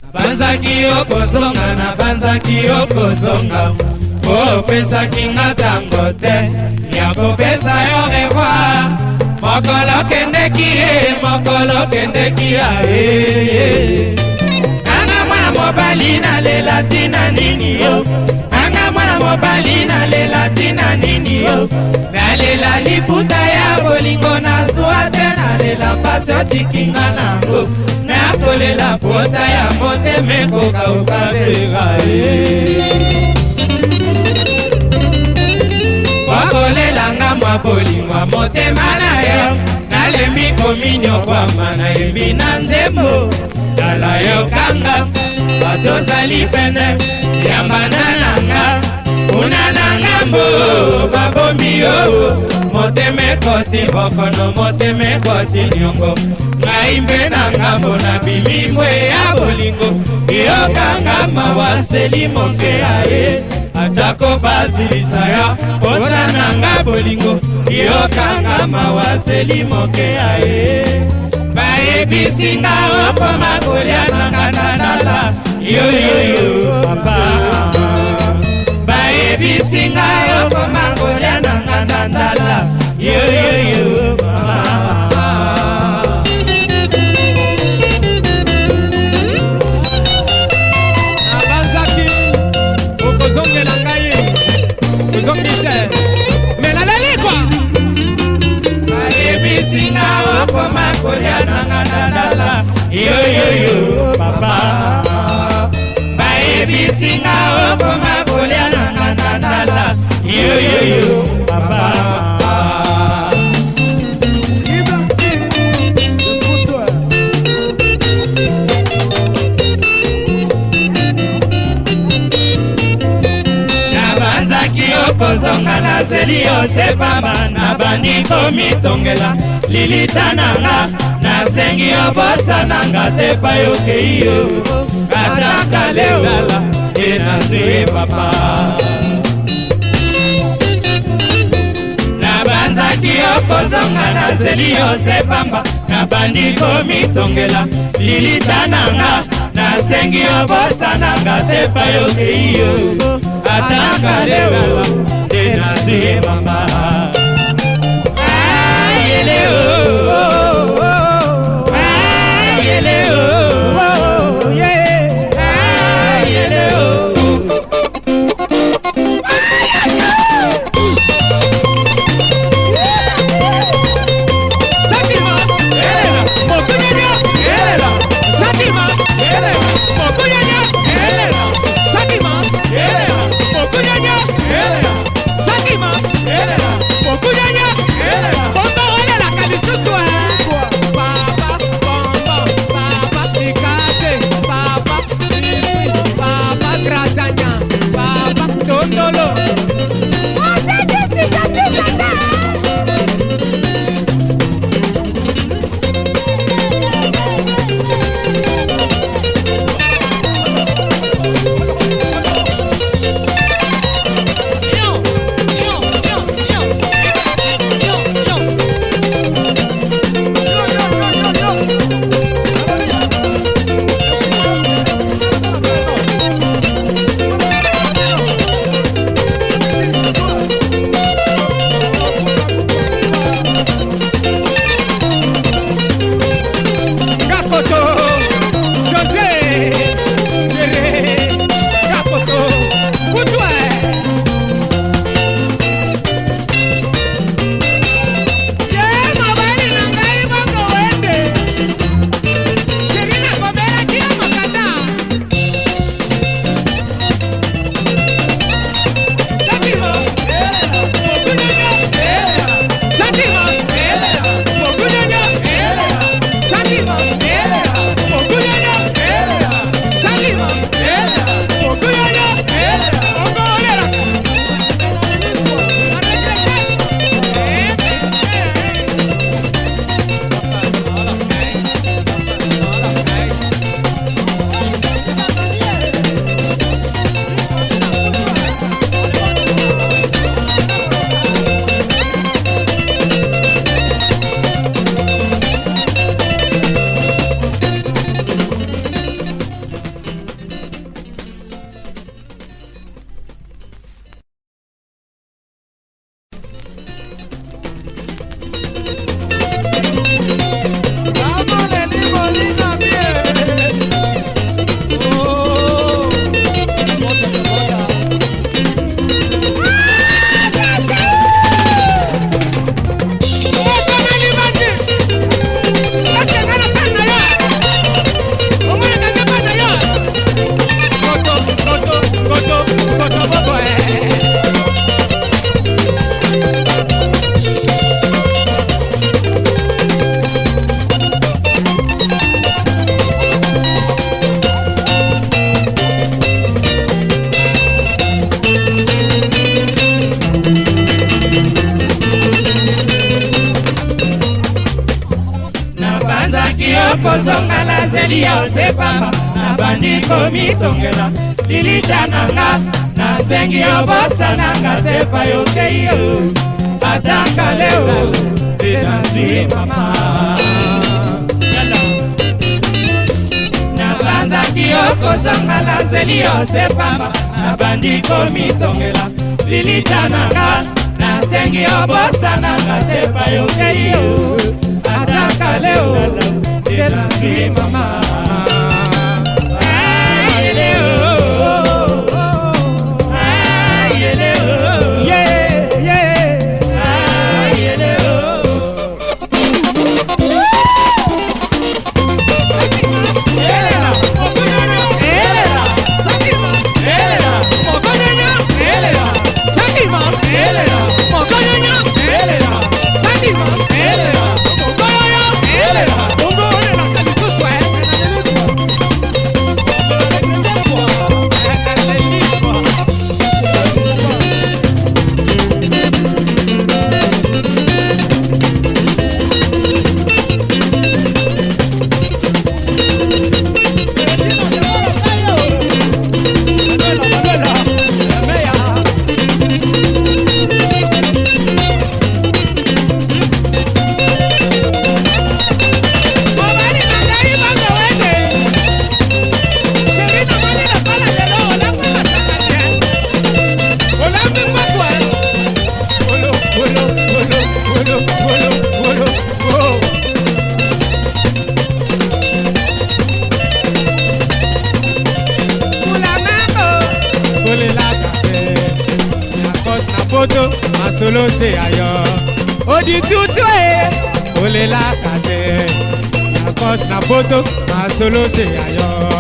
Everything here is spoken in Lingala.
banzaki okozonga na banzaki okozonga opesaki nga tango te ya kopesa yo revoir mokolo kendeki ye mokolo kendeki ya anga mwana mobali nalela tina nini yo anga mwana mobali nalela tina nini yo nalela lifuta ya bolingo nazwa te nalela mpasi otikinga nango nakolela pota ya motema ekokauka vera wakolelanga mwa bolingo motema na yo nalembi kominyokwama nayembi na nzembo tala yokanga batozali pene yambana nanga una nanga mbo babombi yo motema ekoti bokono motema ekoti nyongo ngai mpe nanga mpona bimimbwe ya bolingo yokanga mawaseli moke ya ye atako basilisa ya posa nanga bolingo yokanga mawaseli moke ya ye bayebisinga okoma kolia nanga nandala yoyoyo papa bayebisinga okoma kolia nanga nandala yoyoyo papa ozongela ngai ozongi te melaleli kwa bayebisinga okoma kolia nanga nandala yoyoyo papa bayebisinga okoma kolia nanga nandala yoyoyo papa kozonga na zeli osepamba na bandi komitongela lilita nanga nasengi obosa nanga te payokei yo ataka leolala enazwi papa nabanzaki okozonga na zeli osepamba na bandi komitongela lilita nanga nasengi obosa nanga te payokei yo ataka leolala enazwi papa ayele ayele Sakima, banzaki okozonga nazeli ya osepamba nabandi komitongela lilita nanga nasengi obosananga te payokei yo ataka leo tenasi mama nabanzaki okozonga nazeli ya osepamba nabandi komitongela lilita nanga nasengi obosananga te payokei yo ataka leo tenasi mama Solo se ayo odi tutwe ole la kate na kos na poto ma solo se ayo